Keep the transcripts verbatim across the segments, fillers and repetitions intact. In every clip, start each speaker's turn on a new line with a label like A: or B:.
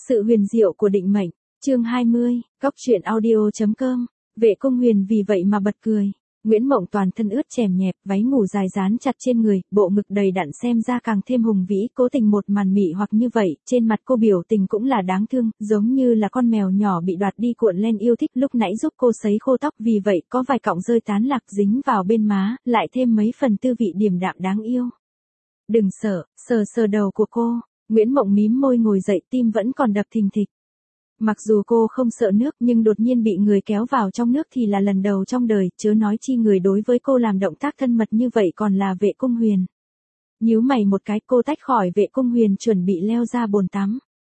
A: Sự huyền diệu của định mệnh, chương hai mươi, góc truyện audio.com, Vệ Cung Huyền vì vậy mà bật cười. Nguyễn Mộng toàn thân ướt chèm nhẹp, váy ngủ dài dán chặt trên người, bộ ngực đầy đặn xem ra càng thêm hùng vĩ, cố tình một màn mị hoặc như vậy, trên mặt cô biểu tình cũng là đáng thương, giống như là con mèo nhỏ bị đoạt đi cuộn len yêu thích lúc nãy giúp cô sấy khô tóc, vì vậy có vài cọng rơi tán lạc dính vào bên má, lại thêm mấy phần tư vị điềm đạm đáng yêu. Đừng sợ, sờ sờ đầu của cô. Nguyễn Mộng mím môi ngồi dậy, tim vẫn còn đập thình thịch. Mặc dù cô không sợ nước nhưng đột nhiên bị người kéo vào trong nước thì là lần đầu trong đời, chớ nói chi người đối với cô làm động tác thân mật như vậy còn là Vệ Cung Huyền. Nhíu mày một cái, cô tách khỏi Vệ Cung Huyền chuẩn bị leo ra bồn tắm.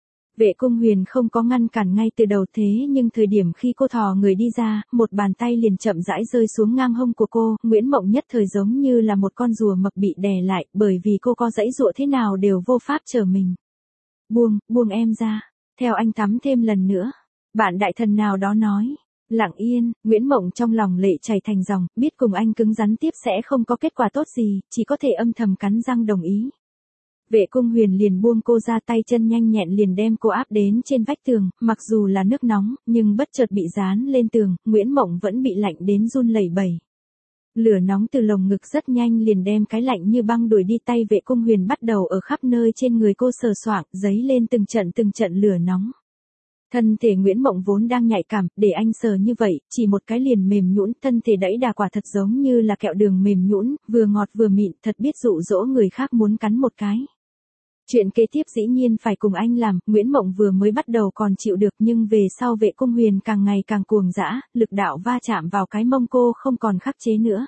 A: Vệ Cung Huyền không có ngăn cản ngay từ đầu, thế nhưng thời điểm khi cô thò người đi ra, một bàn tay liền chậm rãi rơi xuống ngang hông của cô, Nguyễn Mộng nhất thời giống như là một con rùa mập bị đè lại, bởi vì cô có giãy giụa thế nào đều vô pháp trở mình. Buông, buông em ra, theo anh tắm thêm lần nữa. Bạn đại thần nào đó nói. Lặng yên, Nguyễn Mộng trong lòng lệ chảy thành dòng, biết cùng anh cứng rắn tiếp sẽ không có kết quả tốt gì, chỉ có thể âm thầm cắn răng đồng ý. Vệ Cung Huyền liền buông cô ra, tay chân nhanh nhẹn liền đem cô áp đến trên vách tường, mặc dù là nước nóng, nhưng bất chợt bị dán lên tường, Nguyễn Mộng vẫn bị lạnh đến run lẩy bẩy. Lửa nóng từ lồng ngực rất nhanh liền đem cái lạnh như băng đuổi đi, tay Vệ Cung Huyền bắt đầu ở khắp nơi trên người cô sờ soạng, dấy lên từng trận từng trận lửa nóng. Thân thể Nguyễn Mộng vốn đang nhạy cảm, để anh sờ như vậy, chỉ một cái liền mềm nhũn, thân thể đẫy đà quả thật giống như là kẹo đường mềm nhũn, vừa ngọt vừa mịn, thật biết dụ dỗ người khác muốn cắn một cái. Chuyện kế tiếp dĩ nhiên phải cùng anh làm, Nguyễn Mộng vừa mới bắt đầu còn chịu được nhưng về sau Vệ Cung Huyền càng ngày càng cuồng dã, lực đạo va chạm vào cái mông cô không còn khắc chế nữa.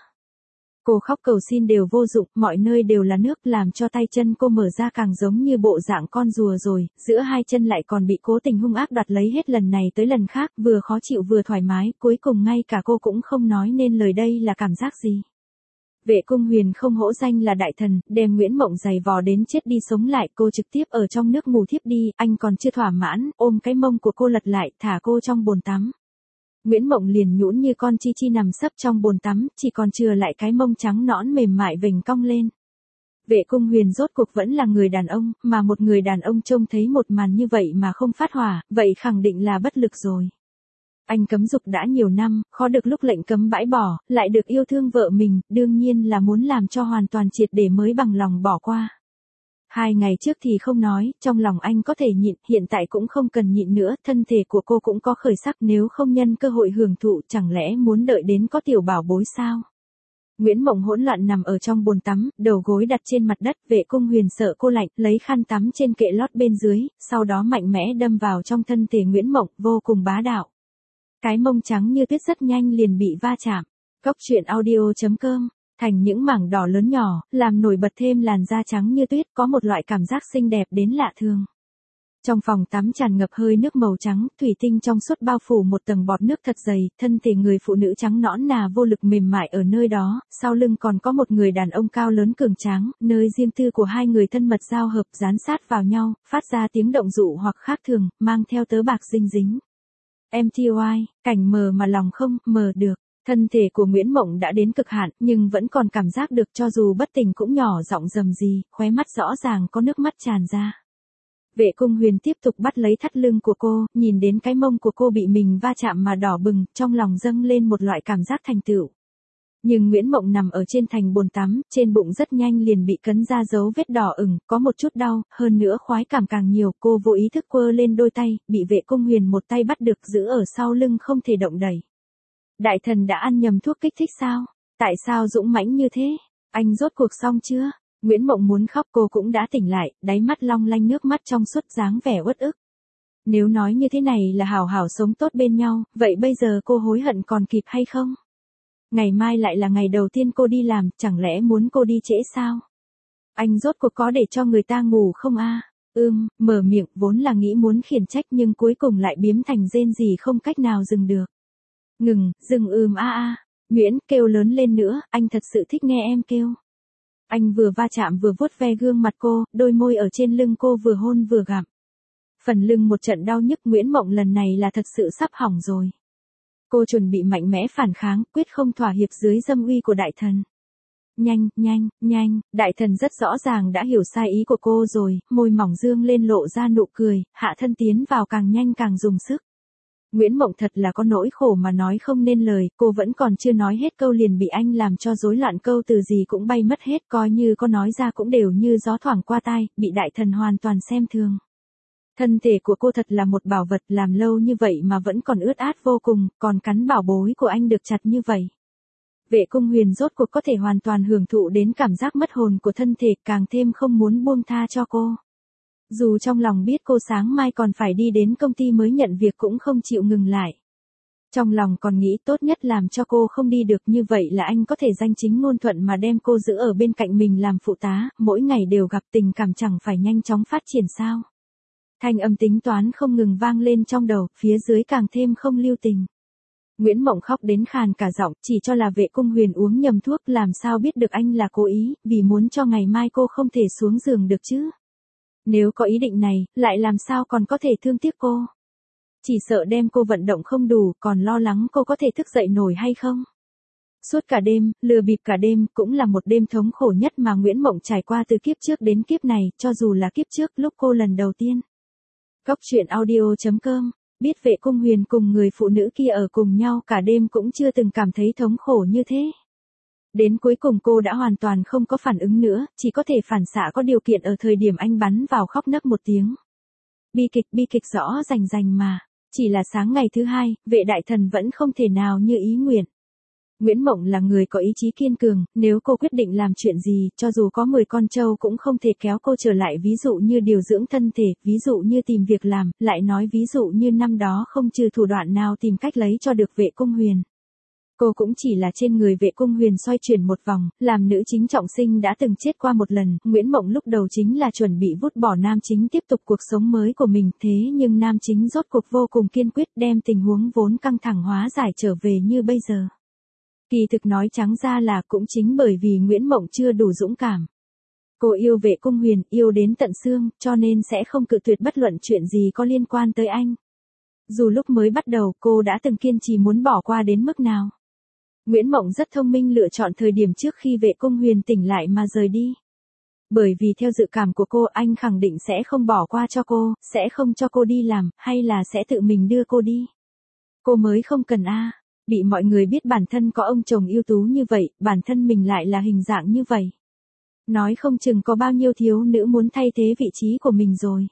A: Cô khóc cầu xin đều vô dụng, mọi nơi đều là nước, làm cho tay chân cô mở ra càng giống như bộ dạng con rùa rồi, giữa hai chân lại còn bị cố tình hung ác đoạt lấy hết lần này tới lần khác, vừa khó chịu vừa thoải mái, cuối cùng ngay cả cô cũng không nói nên lời đây là cảm giác gì. Vệ Cung Huyền không hổ danh là đại thần, đem Nguyễn Mộng giày vò đến chết đi sống lại, cô trực tiếp ở trong nước ngủ thiếp đi, anh còn chưa thỏa mãn, ôm cái mông của cô lật lại, thả cô trong bồn tắm. Nguyễn Mộng liền nhũn như con chi chi nằm sấp trong bồn tắm, chỉ còn chừa lại cái mông trắng nõn mềm mại vểnh cong lên. Vệ Cung Huyền rốt cuộc vẫn là người đàn ông, mà một người đàn ông trông thấy một màn như vậy mà không phát hỏa, vậy khẳng định là bất lực rồi. Anh cấm dục đã nhiều năm, khó được lúc lệnh cấm bãi bỏ, lại được yêu thương vợ mình, đương nhiên là muốn làm cho hoàn toàn triệt để mới bằng lòng bỏ qua. Hai ngày trước thì không nói, trong lòng anh có thể nhịn, hiện tại cũng không cần nhịn nữa, thân thể của cô cũng có khởi sắc, nếu không nhân cơ hội hưởng thụ, chẳng lẽ muốn đợi đến có tiểu bảo bối sao? Nguyễn Mộng hỗn loạn nằm ở trong bồn tắm, đầu gối đặt trên mặt đất, Vệ Cung Huyền sợ cô lạnh, lấy khăn tắm trên kệ lót bên dưới, sau đó mạnh mẽ đâm vào trong thân thể Nguyễn Mộng, vô cùng bá đạo. Cái mông trắng như tuyết rất nhanh liền bị va chạm. Góc truyện audio.com, thành những mảng đỏ lớn nhỏ, làm nổi bật thêm làn da trắng như tuyết, có một loại cảm giác xinh đẹp đến lạ thường. Trong phòng tắm tràn ngập hơi nước màu trắng, thủy tinh trong suốt bao phủ một tầng bọt nước thật dày, thân thể người phụ nữ trắng nõn nà vô lực mềm mại ở nơi đó, sau lưng còn có một người đàn ông cao lớn cường tráng, nơi riêng tư của hai người thân mật giao hợp dán sát vào nhau, phát ra tiếng động dụ hoặc khác thường, mang theo tớ bạc dinh dính. em tê i, cảnh mờ mà lòng không mờ được. Thân thể của Nguyễn Mộng đã đến cực hạn, nhưng vẫn còn cảm giác được, cho dù bất tỉnh cũng nhỏ giọng rầm rì, khóe mắt rõ ràng có nước mắt tràn ra. Vệ Cung Huyền tiếp tục bắt lấy thắt lưng của cô, nhìn đến cái mông của cô bị mình va chạm mà đỏ bừng, trong lòng dâng lên một loại cảm giác thành tựu. Nhưng Nguyễn Mộng nằm ở trên thành bồn tắm, trên bụng rất nhanh liền bị cấn ra dấu vết đỏ ửng, có một chút đau, hơn nữa khoái cảm càng nhiều, cô vô ý thức quơ lên đôi tay, bị Vệ Cung Huyền một tay bắt được giữ ở sau lưng không thể động đẩy. Đại thần đã ăn nhầm thuốc kích thích sao? Tại sao dũng mãnh như thế? Anh rốt cuộc xong chưa? Nguyễn Mộng muốn khóc, cô cũng đã tỉnh lại, đáy mắt long lanh nước mắt trong suốt, dáng vẻ uất ức. Nếu nói như thế này là hảo hảo sống tốt bên nhau, vậy bây giờ cô hối hận còn kịp hay không? Ngày mai lại là ngày đầu tiên cô đi làm, chẳng lẽ muốn cô đi trễ sao? Anh rốt cuộc có để cho người ta ngủ không a? À? Ưm, mở miệng vốn là nghĩ muốn khiển trách nhưng cuối cùng lại biếm thành rên rỉ không cách nào dừng được. Ngừng, dừng ưm a a. Nguyễn kêu lớn lên nữa, anh thật sự thích nghe em kêu. Anh vừa va chạm vừa vuốt ve gương mặt cô, đôi môi ở trên lưng cô vừa hôn vừa gặm. Phần lưng một trận đau nhức, Nguyễn Mộng lần này là thật sự sắp hỏng rồi. Cô chuẩn bị mạnh mẽ phản kháng, quyết không thỏa hiệp dưới dâm uy của đại thần. Nhanh, nhanh, nhanh, đại thần rất rõ ràng đã hiểu sai ý của cô rồi, môi mỏng dương lên lộ ra nụ cười, hạ thân tiến vào càng nhanh càng dùng sức. Nguyễn Mộng thật là có nỗi khổ mà nói không nên lời, cô vẫn còn chưa nói hết câu liền bị anh làm cho rối loạn, câu từ gì cũng bay mất hết, coi như có nói ra cũng đều như gió thoảng qua tai, bị đại thần hoàn toàn xem thường. Thân thể của cô thật là một bảo vật, làm lâu như vậy mà vẫn còn ướt át vô cùng, còn cắn bảo bối của anh được chặt như vậy. Vệ Cung Huyền rốt cuộc có thể hoàn toàn hưởng thụ đến cảm giác mất hồn của thân thể, càng thêm không muốn buông tha cho cô. Dù trong lòng biết cô sáng mai còn phải đi đến công ty mới nhận việc cũng không chịu ngừng lại. Trong lòng còn nghĩ tốt nhất làm cho cô không đi được, như vậy là anh có thể danh chính ngôn thuận mà đem cô giữ ở bên cạnh mình làm phụ tá, mỗi ngày đều gặp, tình cảm chẳng phải nhanh chóng phát triển sao. Thanh âm tính toán không ngừng vang lên trong đầu, phía dưới càng thêm không lưu tình. Nguyễn Mộng khóc đến khàn cả giọng, chỉ cho là Vệ Cung Huyền uống nhầm thuốc, làm sao biết được anh là cố ý, vì muốn cho ngày mai cô không thể xuống giường được chứ. Nếu có ý định này, lại làm sao còn có thể thương tiếc cô. Chỉ sợ đem cô vận động không đủ, còn lo lắng cô có thể thức dậy nổi hay không. Suốt cả đêm, lừa bịp cả đêm, cũng là một đêm thống khổ nhất mà Nguyễn Mộng trải qua từ kiếp trước đến kiếp này, cho dù là kiếp trước lúc cô lần đầu tiên. Góc truyện audio chấm com, biết Vệ Cung Huyền cùng người phụ nữ kia ở cùng nhau cả đêm cũng chưa từng cảm thấy thống khổ như thế. Đến cuối cùng cô đã hoàn toàn không có phản ứng nữa, chỉ có thể phản xạ có điều kiện ở thời điểm anh bắn vào khóc nấc một tiếng. Bi kịch, bi kịch rõ rành rành mà. Chỉ là sáng ngày thứ hai, Vệ đại thần vẫn không thể nào như ý nguyện. Nguyễn Mộng là người có ý chí kiên cường, nếu cô quyết định làm chuyện gì, cho dù có mười con trâu cũng không thể kéo cô trở lại, ví dụ như điều dưỡng thân thể, ví dụ như tìm việc làm, lại nói ví dụ như năm đó không trừ thủ đoạn nào tìm cách lấy cho được Vệ Cung Huyền. Cô cũng chỉ là trên người Vệ Cung Huyền xoay chuyển một vòng, làm nữ chính trọng sinh đã từng chết qua một lần, Nguyễn Mộng lúc đầu chính là chuẩn bị vứt bỏ nam chính tiếp tục cuộc sống mới của mình, thế nhưng nam chính rốt cuộc vô cùng kiên quyết đem tình huống vốn căng thẳng hóa giải trở về như bây giờ. Kỳ thực nói trắng ra là cũng chính bởi vì Nguyễn Mộng chưa đủ dũng cảm. Cô yêu Vệ Cung Huyền, yêu đến tận xương, cho nên sẽ không cự tuyệt bất luận chuyện gì có liên quan tới anh. Dù lúc mới bắt đầu cô đã từng kiên trì muốn bỏ qua đến mức nào. Nguyễn Mộng rất thông minh lựa chọn thời điểm trước khi Vệ Cung Huyền tỉnh lại mà rời đi. Bởi vì theo dự cảm của cô, anh khẳng định sẽ không bỏ qua cho cô, sẽ không cho cô đi làm, hay là sẽ tự mình đưa cô đi. Cô mới không cần a. Bị mọi người biết bản thân có ông chồng ưu tú như vậy, bản thân mình lại là hình dạng như vậy. Nói không chừng có bao nhiêu thiếu nữ muốn thay thế vị trí của mình rồi.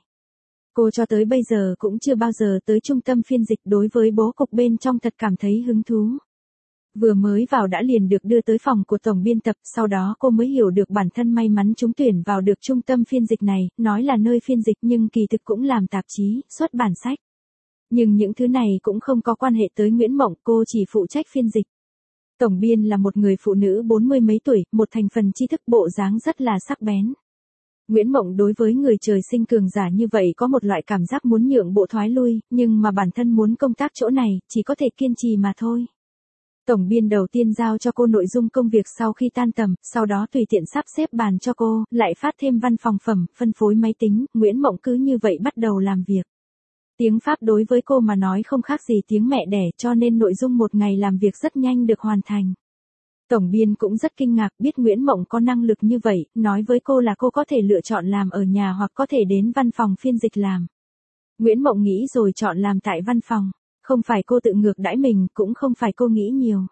A: Cô cho tới bây giờ cũng chưa bao giờ tới trung tâm phiên dịch, đối với bố cục bên trong thật cảm thấy hứng thú. Vừa mới vào đã liền được đưa tới phòng của tổng biên tập, sau đó cô mới hiểu được bản thân may mắn trúng tuyển vào được trung tâm phiên dịch này, nói là nơi phiên dịch nhưng kỳ thực cũng làm tạp chí, xuất bản sách. Nhưng những thứ này cũng không có quan hệ tới Nguyễn Mộng, cô chỉ phụ trách phiên dịch. Tổng biên là một người phụ nữ bốn mươi mấy tuổi, một thành phần tri thức, bộ dáng rất là sắc bén. Nguyễn Mộng đối với người trời sinh cường giả như vậy có một loại cảm giác muốn nhượng bộ thoái lui, nhưng mà bản thân muốn công tác chỗ này, chỉ có thể kiên trì mà thôi. Tổng biên đầu tiên giao cho cô nội dung công việc sau khi tan tầm, sau đó tùy tiện sắp xếp bàn cho cô, lại phát thêm văn phòng phẩm, phân phối máy tính, Nguyễn Mộng cứ như vậy bắt đầu làm việc. Tiếng Pháp đối với cô mà nói không khác gì tiếng mẹ đẻ, cho nên nội dung một ngày làm việc rất nhanh được hoàn thành. Tổng biên cũng rất kinh ngạc biết Nguyễn Mộng có năng lực như vậy, nói với cô là cô có thể lựa chọn làm ở nhà hoặc có thể đến văn phòng phiên dịch làm. Nguyễn Mộng nghĩ rồi chọn làm tại văn phòng. Không phải cô tự ngược đãi mình, cũng không phải cô nghĩ nhiều.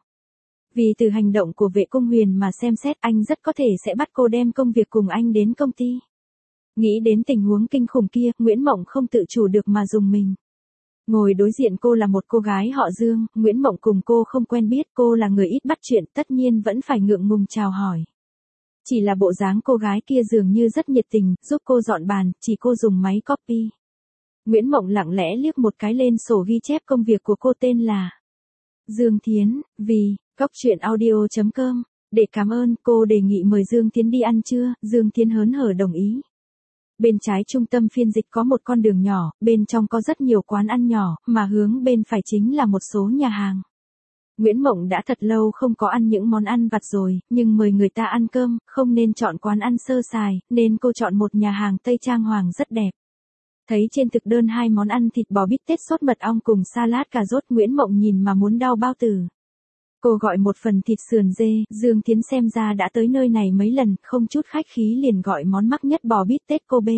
A: Vì từ hành động của Vệ Cung Huyền mà xem xét, anh rất có thể sẽ bắt cô đem công việc cùng anh đến công ty. Nghĩ đến tình huống kinh khủng kia, Nguyễn Mộng không tự chủ được mà dùng mình. Ngồi đối diện cô là một cô gái họ Dương, Nguyễn Mộng cùng cô không quen biết, cô là người ít bắt chuyện, tất nhiên vẫn phải ngượng ngùng chào hỏi. Chỉ là bộ dáng cô gái kia dường như rất nhiệt tình, giúp cô dọn bàn, chỉ cô dùng máy copy. Nguyễn Mộng lặng lẽ liếc một cái lên sổ ghi chép công việc của cô tên là Dương Thiến, vì, góc truyện audio chấm com, để cảm ơn, cô đề nghị mời Dương Thiến đi ăn trưa, Dương Thiến hớn hở đồng ý. Bên trái trung tâm phiên dịch có một con đường nhỏ, bên trong có rất nhiều quán ăn nhỏ, mà hướng bên phải chính là một số nhà hàng. Nguyễn Mộng đã thật lâu không có ăn những món ăn vặt rồi, nhưng mời người ta ăn cơm, không nên chọn quán ăn sơ sài, nên cô chọn một nhà hàng Tây trang hoàng rất đẹp. Thấy trên thực đơn hai món ăn thịt bò bít tết sốt mật ong cùng salad cà rốt, Nguyễn Mộng nhìn mà muốn đau bao tử. Cô gọi một phần thịt sườn dê, Dương Thiến xem ra đã tới nơi này mấy lần, không chút khách khí liền gọi món mắc nhất bò bít tết Kobe.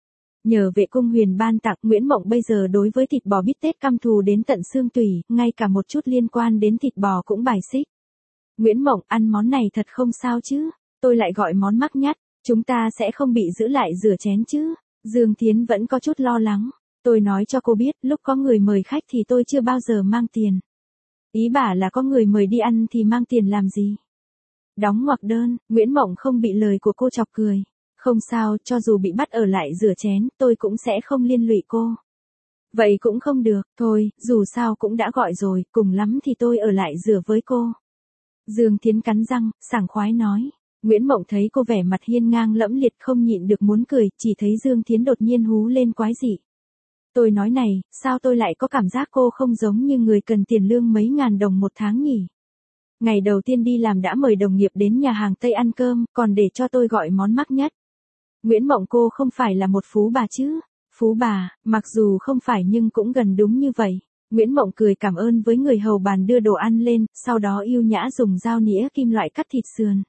A: Nhờ Vệ Cung Huyền ban tặng, Nguyễn Mộng bây giờ đối với thịt bò bít tết căm thù đến tận xương tủy, ngay cả một chút liên quan đến thịt bò cũng bài xích. Nguyễn Mộng, ăn món này thật không sao chứ? Tôi lại gọi món mắc nhất, chúng ta sẽ không bị giữ lại rửa chén chứ? Dương Thiến vẫn có chút lo lắng. Tôi nói cho cô biết, lúc có người mời khách thì tôi chưa bao giờ mang tiền. Ý bà là có người mời đi ăn thì mang tiền làm gì? Đóng ngoặc đơn, Nguyễn Mộng không bị lời của cô chọc cười. Không sao, cho dù bị bắt ở lại rửa chén, tôi cũng sẽ không liên lụy cô. Vậy cũng không được, thôi, dù sao cũng đã gọi rồi, cùng lắm thì tôi ở lại rửa với cô. Dương Thiến cắn răng, sảng khoái nói. Nguyễn Mộng thấy cô vẻ mặt hiên ngang lẫm liệt không nhịn được muốn cười, chỉ thấy Dương Thiến đột nhiên hú lên quái dị. Tôi nói này, sao tôi lại có cảm giác cô không giống như người cần tiền lương mấy ngàn đồng một tháng nhỉ? Ngày đầu tiên đi làm đã mời đồng nghiệp đến nhà hàng Tây ăn cơm, còn để cho tôi gọi món mắc nhất. Nguyễn Mộng, cô không phải là một phú bà chứ? Phú bà, mặc dù không phải nhưng cũng gần đúng như vậy. Nguyễn Mộng cười cảm ơn với người hầu bàn đưa đồ ăn lên, sau đó yêu nhã dùng dao nĩa kim loại cắt thịt sườn.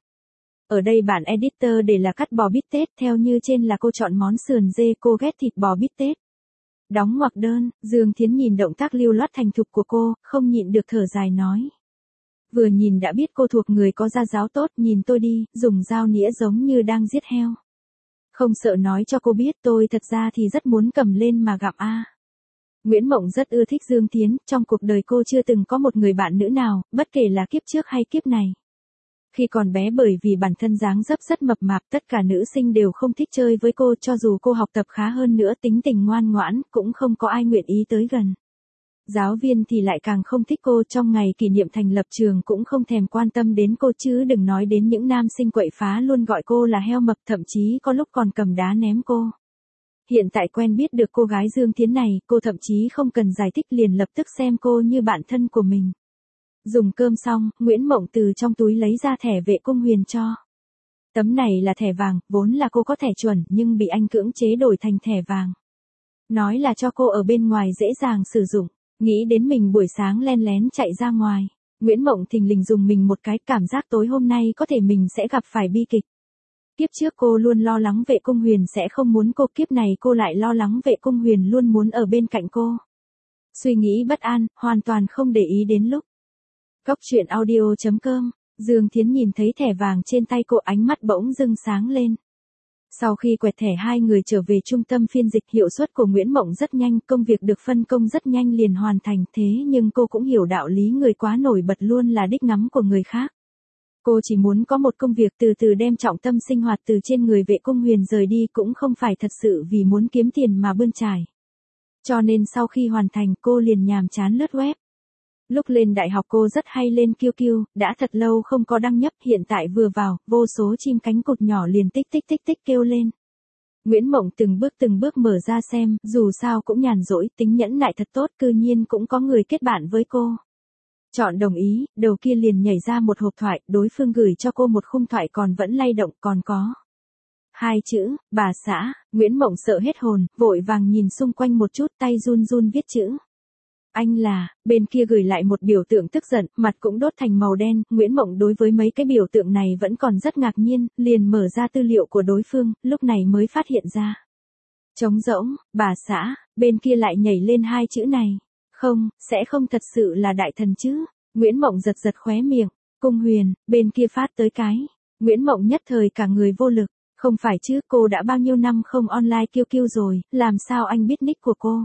A: Ở đây bản editor để là cắt bò bít tết, theo như trên là cô chọn món sườn dê, cô ghét thịt bò bít tết. Đóng ngoặc đơn, Dương Thiến nhìn động tác lưu loát thành thục của cô, không nhịn được thở dài nói. Vừa nhìn đã biết cô thuộc người có gia giáo tốt, nhìn tôi đi, dùng dao nĩa giống như đang giết heo. Không sợ nói cho cô biết tôi thật ra thì rất muốn cầm lên mà gặm a. Nguyễn Mộng rất ưa thích Dương Thiến, trong cuộc đời cô chưa từng có một người bạn nữ nào, bất kể là kiếp trước hay kiếp này. Khi còn bé bởi vì bản thân dáng dấp rất mập mạp, tất cả nữ sinh đều không thích chơi với cô, cho dù cô học tập khá hơn nữa, tính tình ngoan ngoãn, cũng không có ai nguyện ý tới gần. Giáo viên thì lại càng không thích cô, trong ngày kỷ niệm thành lập trường cũng không thèm quan tâm đến cô, chứ đừng nói đến những nam sinh quậy phá luôn gọi cô là heo mập, thậm chí có lúc còn cầm đá ném cô. Hiện tại quen biết được cô gái Dương Thiến này, cô thậm chí không cần giải thích liền lập tức xem cô như bạn thân của mình. Dùng cơm xong, Nguyễn Mộng từ trong túi lấy ra thẻ Vệ Cung Huyền cho. Tấm này là thẻ vàng, vốn là cô có thẻ chuẩn nhưng bị anh cưỡng chế đổi thành thẻ vàng. Nói là cho cô ở bên ngoài dễ dàng sử dụng, nghĩ đến mình buổi sáng len lén chạy ra ngoài. Nguyễn Mộng thình lình dùng mình một cái, cảm giác tối hôm nay có thể mình sẽ gặp phải bi kịch. Kiếp trước cô luôn lo lắng Vệ Cung Huyền sẽ không muốn cô, kiếp này cô lại lo lắng Vệ Cung Huyền luôn muốn ở bên cạnh cô. Suy nghĩ bất an, hoàn toàn không để ý đến lúc. Cóc truyện audio chấm com, Dương Thiến nhìn thấy thẻ vàng trên tay cô, ánh mắt bỗng dưng sáng lên. Sau khi quẹt thẻ hai người trở về trung tâm phiên dịch, hiệu suất của Nguyễn Mộng rất nhanh, công việc được phân công rất nhanh liền hoàn thành, thế nhưng cô cũng hiểu đạo lý người quá nổi bật luôn là đích ngắm của người khác. Cô chỉ muốn có một công việc từ từ đem trọng tâm sinh hoạt từ trên người Vệ Cung Huyền rời đi, cũng không phải thật sự vì muốn kiếm tiền mà bươn trải. Cho nên sau khi hoàn thành cô liền nhàm chán lướt web. Lúc lên đại học cô rất hay lên Q Q, đã thật lâu không có đăng nhấp, hiện tại vừa vào, vô số chim cánh cụt nhỏ liền tích tích tích tích kêu lên. Nguyễn Mộng từng bước từng bước mở ra xem, dù sao cũng nhàn rỗi, tính nhẫn nại thật tốt, cư nhiên cũng có người kết bạn với cô. Chọn đồng ý, đầu kia liền nhảy ra một hộp thoại, đối phương gửi cho cô một khung thoại còn vẫn lay động, còn có hai chữ, bà xã. Nguyễn Mộng sợ hết hồn, vội vàng nhìn xung quanh một chút, tay run run viết chữ. Anh là, bên kia gửi lại một biểu tượng tức giận, mặt cũng đốt thành màu đen. Nguyễn Mộng đối với mấy cái biểu tượng này vẫn còn rất ngạc nhiên, liền mở ra tư liệu của đối phương, lúc này mới phát hiện ra. Trống rỗng, bà xã, bên kia lại nhảy lên hai chữ này. Không, sẽ không thật sự là đại thần chứ. Nguyễn Mộng giật giật khóe miệng. Cung Huyền, bên kia phát tới cái. Nguyễn Mộng nhất thời cả người vô lực. Không phải chứ, cô đã bao nhiêu năm không online Q Q rồi, làm sao anh biết nick của cô?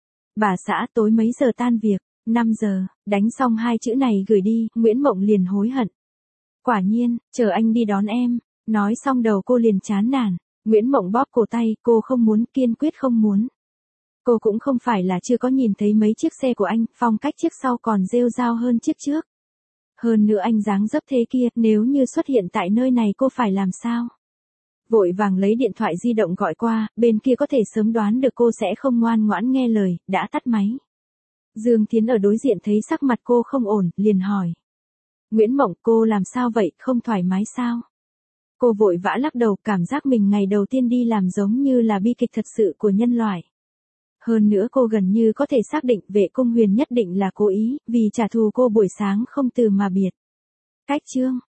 A: Bà xã, tối mấy giờ tan việc? năm giờ, đánh xong hai chữ này gửi đi, Nguyễn Mộng liền hối hận. Quả nhiên, chờ anh đi đón em. Nói xong đầu cô liền chán nản. Nguyễn Mộng bóp cổ tay, cô không muốn, kiên quyết không muốn. Cô cũng không phải là chưa có nhìn thấy mấy chiếc xe của anh, phong cách chiếc sau còn rêu rao hơn chiếc trước. Hơn nữa anh dáng dấp thế kia, nếu như xuất hiện tại nơi này cô phải làm sao? Vội vàng lấy điện thoại di động gọi qua, bên kia có thể sớm đoán được cô sẽ không ngoan ngoãn nghe lời, đã tắt máy. Dương Thiến ở đối diện thấy sắc mặt cô không ổn, liền hỏi. Nguyễn Mộng, cô làm sao vậy, không thoải mái sao? Cô vội vã lắc đầu, cảm giác mình ngày đầu tiên đi làm giống như là bi kịch thật sự của nhân loại. Hơn nữa cô gần như có thể xác định Vệ Cung Huyền nhất định là cố ý, vì trả thù cô buổi sáng không từ mà biệt. Cách chương